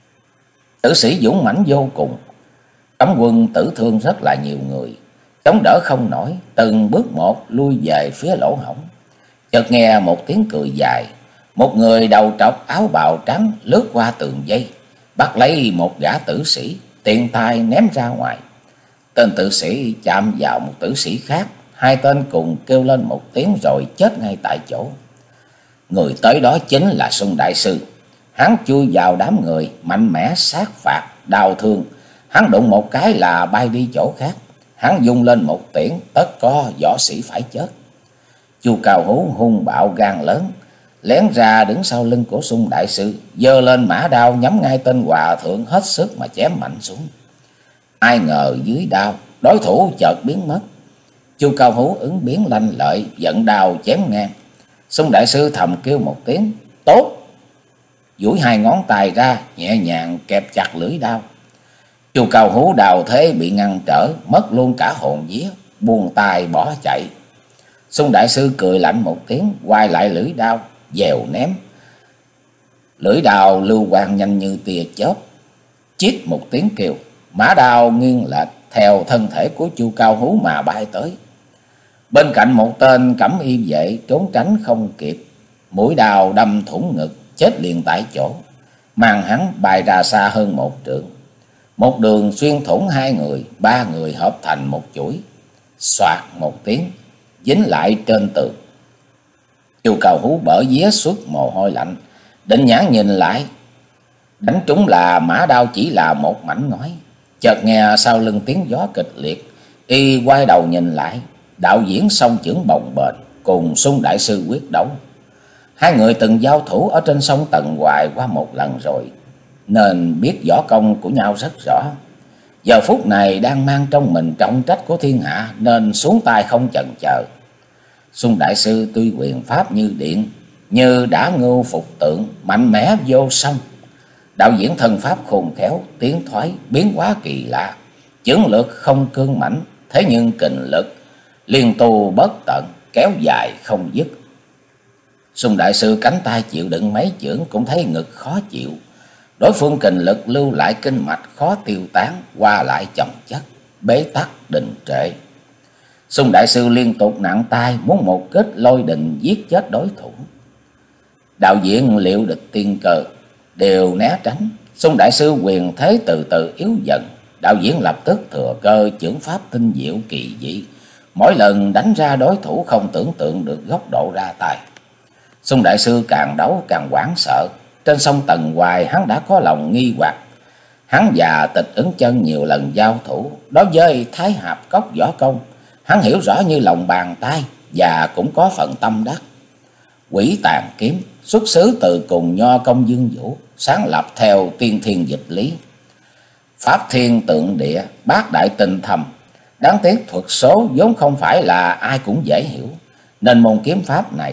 Tử Sĩ dũng mãnh vô cùng, cấm quân tử thương rất là nhiều người, chống đỡ không nổi, từng bước một lui về phía lỗ hổng. Chợt nghe một tiếng cười dài, một người đầu trọc áo bào trắng lướt qua tường dây, bắt lấy một gã tử sĩ, tiện tay ném ra ngoài. Tên tử sĩ chạm vào một tử sĩ khác, hai tên cùng kêu lên một tiếng rồi chết ngay tại chỗ. Người tới đó chính là Sung Đại Sư. Hắn chui vào đám người, mạnh mẽ sát phạt, đau thương. Hắn đụng một cái là bay đi chỗ khác. Hắn vung lên một tiễn, tất có võ sĩ phải chết. Chu Cao Hú hung bạo gan lớn, lén ra đứng sau lưng của Sung Đại Sư, giơ lên mã đao nhắm ngay tên hòa thượng, hết sức mà chém mạnh xuống. Ai ngờ dưới đao, đối thủ chợt biến mất. Chu Cao Hú ứng biến lanh lợi, giận đao chém ngang. Sung Đại Sư thầm kêu một tiếng tốt, duỗi hai ngón tay ra, nhẹ nhàng kẹp chặt lưỡi đao. Chu Cao Hú đào thế bị ngăn trở, mất luôn cả hồn vía, buông tay bỏ chạy. Sung Đại Sư cười lạnh một tiếng, quay lại lưỡi đao, dèo ném. Lưỡi đao lưu quang nhanh như tia chớp, chít một tiếng kêu, mã đao nghiêng lệch theo thân thể của Chu Cao Hú mà bay tới. Bên cạnh một tên cẩm y vệ trốn tránh không kịp, mũi đao đâm thủng ngực, chết liền tại chỗ, mang hắn bay ra xa hơn một trượng. Một đường xuyên thủng hai người, ba người hợp thành một chuỗi, xoạt một tiếng dính lại trên tường. Chu Cao Hú bở vía suốt mồ hôi lạnh, định nhãn nhìn lại, đánh trúng là mã đao chỉ là một mảnh ngói. Chợt nghe sau lưng tiếng gió kịch liệt, y quay đầu nhìn lại, đạo diễn song chưởng bồng bềnh cùng Sung Đại Sư quyết đấu. Hai người từng giao thủ ở trên sông Tần Hoài qua một lần rồi, nên biết võ công của nhau rất rõ. Giờ phút này đang mang trong mình trọng trách của thiên hạ, nên xuống tay không chần chờ. Sung Đại Sư tuy quyền pháp như điện, như đã ngưu phục tượng, mạnh mẽ vô song. Đạo diễn thân pháp khôn khéo, tiến thoái biến hóa kỳ lạ, chưởng lực không cương mãnh, thế nhưng kình lực liên tu bất tận, kéo dài không dứt. Sung Đại Sư cánh tay chịu đựng mấy chưởng cũng thấy ngực khó chịu. Đối phương kình lực lưu lại kinh mạch khó tiêu tán, qua lại chồng chất, bế tắc đình trệ. Sung Đại Sư liên tục nặng tay, muốn một kích lôi đình giết chết đối thủ. Đạo diễn liệu địch tiên cơ đều né tránh. Sung Đại Sư quyền thế từ từ yếu dần. Đạo diễn lập tức thừa cơ chưởng pháp tinh diệu kỳ dị, mỗi lần đánh ra đối thủ không tưởng tượng được góc độ ra tay. Sung Đại Sư càng đấu càng hoảng sợ. Trên sông Tần Hoài hắn đã có lòng nghi hoặc. Hắn và Tịch Ứng Chân nhiều lần giao thủ, đối với Thái Hạp Cốc võ công hắn hiểu rõ như lòng bàn tay, và cũng có phần tâm đắc. Quỷ Tàn Kiếm xuất xứ từ cùng Nho Công Dương Vũ, sáng lập theo tiên thiên dịch lý. Pháp thiên tượng địa, bát đại tinh thầm. Đáng tiếc thuật số vốn không phải là ai cũng dễ hiểu, nên môn kiếm pháp này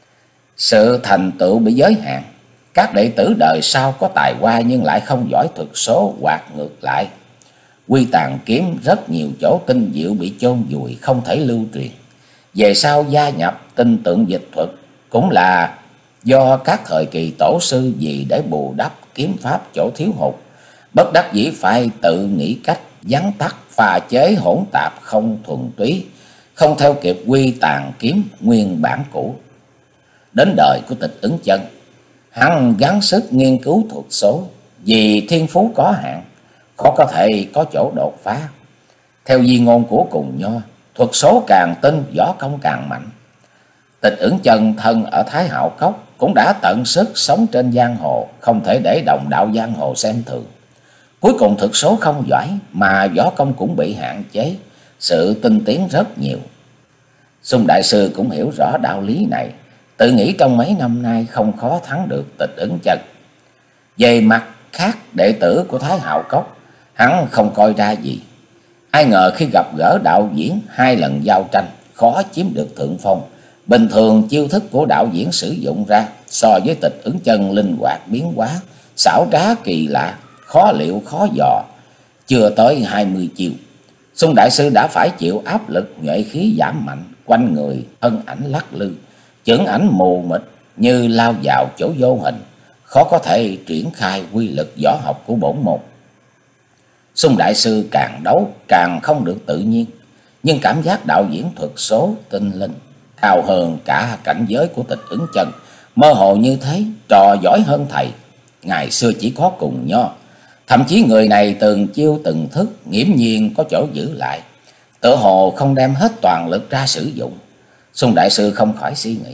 sự thành tựu bị giới hạn. Các đệ tử đời sau có tài hoa nhưng lại không giỏi thuật số, hoặc ngược lại. Quy Tàn Kiếm rất nhiều chỗ tinh diệu bị chôn vùi, không thể lưu truyền. Về sau gia nhập tinh tượng dịch thuật cũng là do các thời kỳ tổ sư vì để bù đắp kiếm pháp chỗ thiếu hụt, bất đắc dĩ phải tự nghĩ cách vắn tắt pha chế hỗn tạp không thuần túy, không theo kịp quy tàn kiếm nguyên bản cũ. Đến đời của Tịch Ứng Chân, hắn gắng sức nghiên cứu thuật số, vì thiên phú có hạn, khó có thể có chỗ đột phá. Theo di ngôn của Cùng Nho, thuật số càng tinh, võ công càng mạnh. Tịch Ứng Chân thân ở Thái Hạo Cốc cũng đã tận sức sống trên giang hồ, không thể để đồng đạo giang hồ xem thường. Cuối cùng thuật số không giỏi mà võ công cũng bị hạn chế, sự tinh tiến rất nhiều. Xung đại sư cũng hiểu rõ đạo lý này, tự nghĩ trong mấy năm nay không khó thắng được Tịch Ứng Chân. Về mặt khác, đệ tử của Thái Hạo Cốc hắn không coi ra gì. Ai ngờ khi gặp gỡ đạo diễn hai lần giao tranh, khó chiếm được thượng phong. Bình thường chiêu thức của đạo diễn sử dụng ra so với Tịch Ứng Chân linh hoạt biến hóa, xảo trá kỳ lạ, khó liệu khó dò. Chưa tới hai mươi chiêu, Xung đại sư đã phải chịu áp lực nhuệ khí giảm mạnh, quanh người thân ảnh lắc lư, chưởng ảnh mù mịt như lao vào chỗ vô hình, khó có thể triển khai quy lực võ học của bổn môn. Xung đại sư càng đấu càng không được tự nhiên, nhưng cảm giác đạo diễn thuật số tinh linh cao hơn cả cảnh giới của Tịch Ứng Chân, mơ hồ như thế, trò giỏi hơn thầy. Ngày xưa chỉ có Cùng Nho, thậm chí người này từng chiêu từng thức nghiễm nhiên có chỗ giữ lại, tựa hồ không đem hết toàn lực ra sử dụng. Xung đại sư không khỏi suy nghĩ,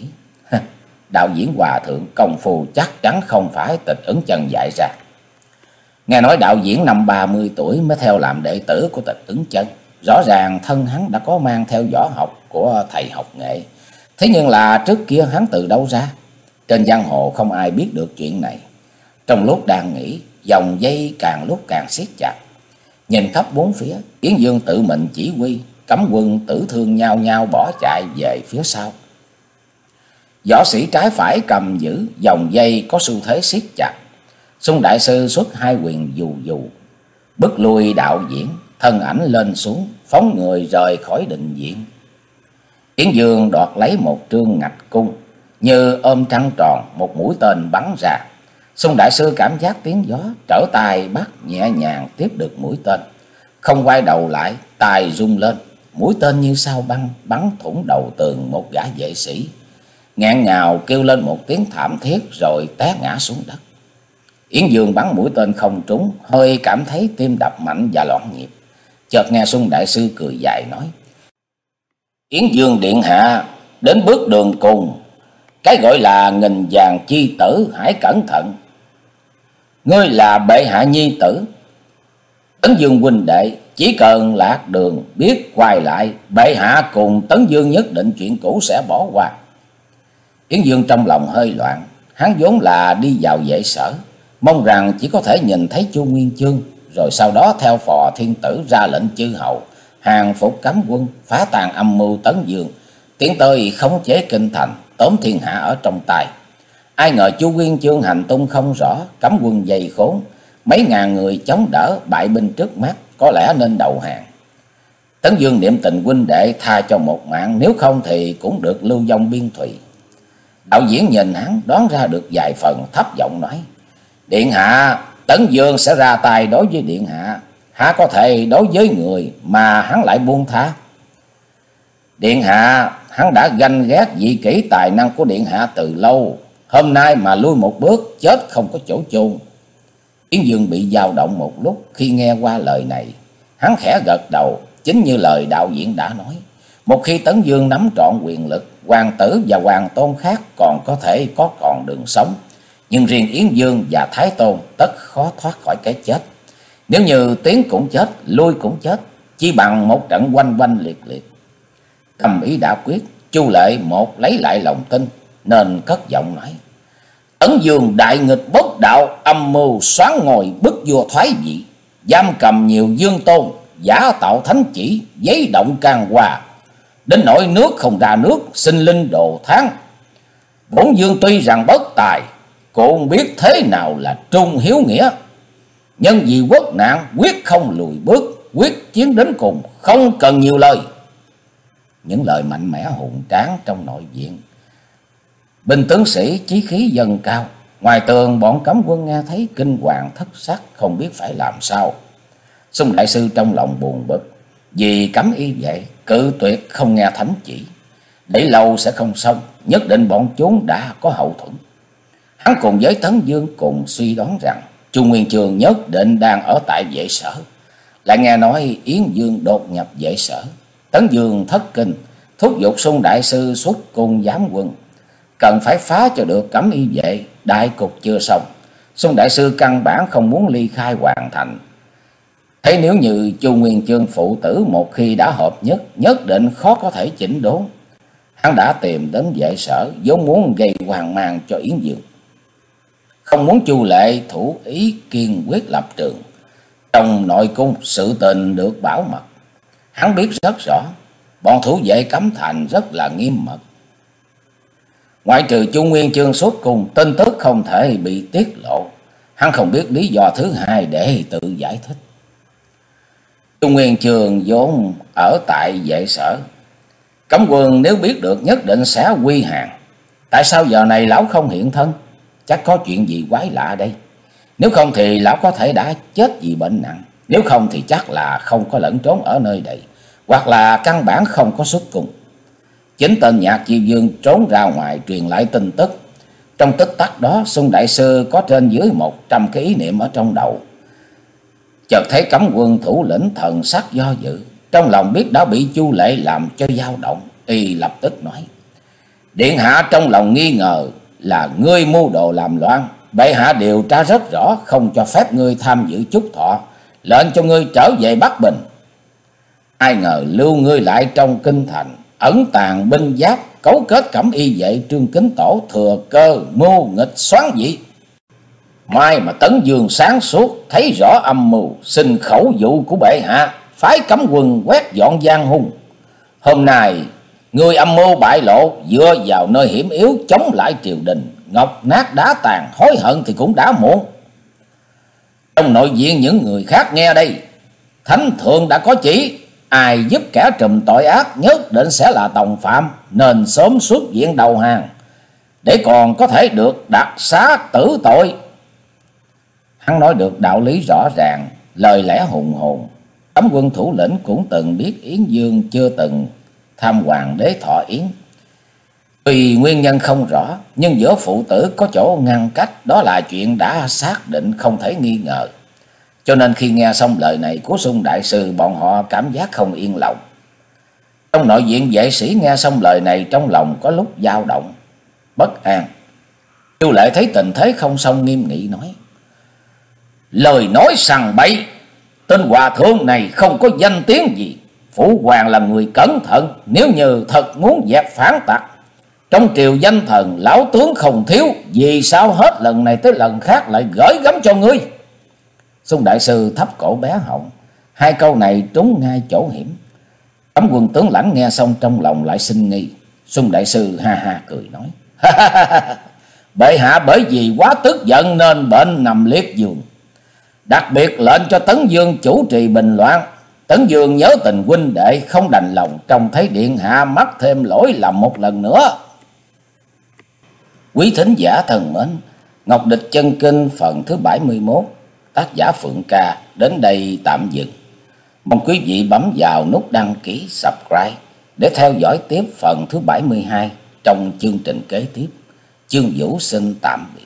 đạo diễn hòa thượng công phu chắc chắn không phải Tịch Ứng Chân dạy ra. Nghe nói đạo diễn năm ba mươi tuổi mới theo làm đệ tử của Tịch Ứng Chân, rõ ràng thân hắn đã có mang theo võ học của thầy học nghệ. Thế nhưng là trước kia hắn từ đâu ra? Trên giang hồ không ai biết được chuyện này. Trong lúc đang nghĩ, dòng dây càng lúc càng siết chặt. Nhìn khắp bốn phía, Yến Dương tự mình chỉ huy, cấm quân tử thương nhau nhau bỏ chạy về phía sau. Võ sĩ trái phải cầm giữ, dòng dây có xu thế siết chặt. Xung đại sư xuất hai quyền dù dù, bức lui đạo diễn, thân ảnh lên xuống, phóng người rời khỏi đình viện. Yến Dương đoạt lấy một trương ngạch cung, như ôm trăng tròn, một mũi tên bắn ra. Xung đại sư cảm giác tiếng gió, trở tay bắt nhẹ nhàng tiếp được mũi tên, không quay đầu lại, tài rung lên, mũi tên như sao băng bắn thủng đầu tường một gã vệ sĩ, ngạn ngào kêu lên một tiếng thảm thiết rồi té ngã xuống đất. Yến Dương bắn mũi tên không trúng, hơi cảm thấy tim đập mạnh và loạn nhịp. Chợt nghe Xung đại sư cười dài nói: Yến Dương điện hạ đến bước đường cùng, cái gọi là nghìn vàng chi tử, hãy cẩn thận. Ngươi là bệ hạ nhi tử, Tấn Dương huynh đệ, chỉ cần lạc đường biết quay lại, bệ hạ cùng Tấn Dương nhất định chuyện cũ sẽ bỏ qua. Yến Dương trong lòng hơi loạn, hắn vốn là đi vào vệ sở, mong rằng chỉ có thể nhìn thấy Chu Nguyên Chương, rồi sau đó theo phò thiên tử ra lệnh chư hầu hàng phục cấm quân, phá tàn âm mưu Tấn Dương, tiến tới khống chế kinh thành, tóm thiên hạ ở trong tay. Ai ngờ Chu Nguyên Chương hành tung không rõ, cấm quân dày khốn, mấy ngàn người chống đỡ, bại binh trước mắt, có lẽ nên đầu hàng. Tấn Dương niệm tình huynh đệ tha cho một mạng, nếu không thì cũng được lưu vong biên thùy. Đạo diễn nhìn hắn đoán ra được vài phần, thấp giọng nói: Điện hạ, Tấn Dương sẽ ra tay đối với điện hạ, há có thể đối với người mà hắn lại buông tha? Điện hạ, hắn đã ganh ghét vị kỹ tài năng của điện hạ từ lâu, hôm nay mà lui một bước, chết không có chỗ chôn. Yến Dương bị dao động một lúc khi nghe qua lời này, hắn khẽ gật đầu, chính như lời đạo diễn đã nói. Một khi Tấn Dương nắm trọn quyền lực, hoàng tử và hoàng tôn khác còn có thể có còn đường sống, nhưng riêng Yến Dương và Thái Tôn tất khó thoát khỏi cái chết. Nếu như tiến cũng chết, lui cũng chết, chỉ bằng một trận oanh oanh liệt liệt. Cầm ý đã quyết, Chu Lệ một lấy lại lòng tin, nên cất giọng nói: Tấn Dương đại nghịch bất đạo, âm mưu xoán ngồi bức vua thoái vị, giam cầm nhiều dương tôn, giả tạo thánh chỉ, giấy động can hòa, đến nỗi nước không ra nước, sinh linh đồ tháng. Bổn Dương tuy rằng bất tài, cũng biết thế nào là trung hiếu nghĩa. Nhân vì quốc nạn, quyết không lùi bước, quyết chiến đến cùng, không cần nhiều lời. những lời mạnh mẽ hùng tráng trong nội viện. Binh tướng sĩ chí khí dâng cao. Ngoài tường bọn cấm quân nghe thấy kinh hoàng thất sắc, không biết phải làm sao. Xung đại sư trong lòng buồn bực, vì cấm y vậy cự tuyệt không nghe thánh chỉ, để lâu sẽ không xong, nhất định bọn chúng đã có hậu thuẫn. Hắn cùng với Tấn Dương cùng suy đoán rằng Chu Nguyên Chương nhất định đang ở tại vệ sở. Lại nghe nói Yến Dương đột nhập vệ sở. Tấn Dương thất kinh, thúc giục Xung đại sư xuất cung giám quân, cần phải phá cho được cấm y vệ. Đại cục chưa xong, Xung đại sư căn bản không muốn ly khai hoàn thành. Thấy nếu như Chu Nguyên Chương phụ tử một khi đã hợp nhất, nhất định khó có thể chỉnh đốn. Hắn đã tìm đến vệ sở, vốn muốn gây hoang mang cho Yến Dương, không muốn Chu Lệ thủ ý kiên quyết lập trường. Trong nội cung sự tình được bảo mật, hắn biết rất rõ, bọn thủ vệ cấm thành rất là nghiêm mật. Ngoại trừ Chu Nguyên Chương xuất cung, tin tức không thể bị tiết lộ. Hắn không biết lý do thứ hai để tự giải thích. Chu Nguyên Chương vốn ở tại vệ sở, cấm quân nếu biết được nhất định sẽ quy hàng. Tại sao giờ này lão không hiện thân? Chắc có chuyện gì quái lạ đây. Nếu không thì lão có thể đã chết vì bệnh nặng. Nếu không thì chắc là không có lẫn trốn ở nơi đây, hoặc là căn bản không có xuất cung. Chính tên Nhạc Diệu Dương trốn ra ngoài truyền lại tin tức. Trong tích tắc đó, Xung đại sư có trên dưới một trăm cái ý niệm ở trong đầu. Chợt thấy cấm quân thủ lĩnh thần sắc do dự, trong lòng biết đã bị Chu Lệ làm cho dao động, y lập tức nói: Điện hạ trong lòng nghi ngờ là ngươi mưu đồ làm loạn. Bệ hạ điều tra rất rõ, không cho phép ngươi tham dự chúc thọ, lệnh cho ngươi trở về Bắc Bình. Ai ngờ lưu ngươi lại trong kinh thành, ẩn tàng binh giáp, cấu kết cẩm y vệ Trương Kính Tổ, thừa cơ mưu nghịch xoán vị. Mai mà Tấn Dương sáng suốt thấy rõ âm mưu, xin khẩu dụ của bệ hạ, phái cấm quân quét dọn giang hung. Hôm nay người âm mưu bại lộ, dựa vào nơi hiểm yếu chống lại triều đình, ngọc nát đá tàn, hối hận thì cũng đã muộn. Trong nội viện những người khác nghe đây, thánh thượng đã có chỉ, ai giúp kẻ trùm tội ác nhất định sẽ là tòng phạm, nên sớm xuất viện đầu hàng, để còn có thể được đặc xá tử tội. Hắn nói được đạo lý rõ ràng, lời lẽ hùng hồn. Cấm quân thủ lĩnh cũng từng biết Yến Dương chưa từng tham hoàng đế thọ yến. Tuy nguyên nhân không rõ, nhưng giữa phụ tử có chỗ ngăn cách, đó là chuyện đã xác định không thể nghi ngờ. Cho nên khi nghe xong lời này của Xung đại sư, bọn họ cảm giác không yên lòng. Trong nội viện vệ sĩ nghe xong lời này, trong lòng có lúc dao động, bất an. Chu Lệ thấy tình thế không xong, nghiêm nghị nói: Lời nói sằng bậy, tên hòa thượng này không có danh tiếng gì. Phụ hoàng là người cẩn thận, nếu như thật muốn dẹp phản tặc, trong triều danh thần lão tướng không thiếu, vì sao hết lần này tới lần khác lại gửi gắm cho ngươi? Xung đại sư thấp cổ bé họng, hai câu này trúng ngay chỗ hiểm. Cấm quân tướng lãnh nghe xong trong lòng lại sinh nghi. Xung đại sư ha ha cười nói: Bệ hạ bởi vì quá tức giận nên bệnh nằm liệt giường, đặc biệt lệnh cho Tấn Dương chủ trì bình loạn. Tấn Dương nhớ tình huynh đệ, không đành lòng trông thấy điện hạ mắc thêm lỗi lầm một lần nữa. Quý thính giả thân mến, Ngọc Địch Chân Kinh phần thứ bảy mươi mốt, tác giả Phượng Ca đến đây tạm dừng. Mong quý vị bấm vào nút đăng ký subscribe để theo dõi tiếp phần thứ bảy mươi hai trong chương trình kế tiếp. Chương Vũ xin tạm biệt.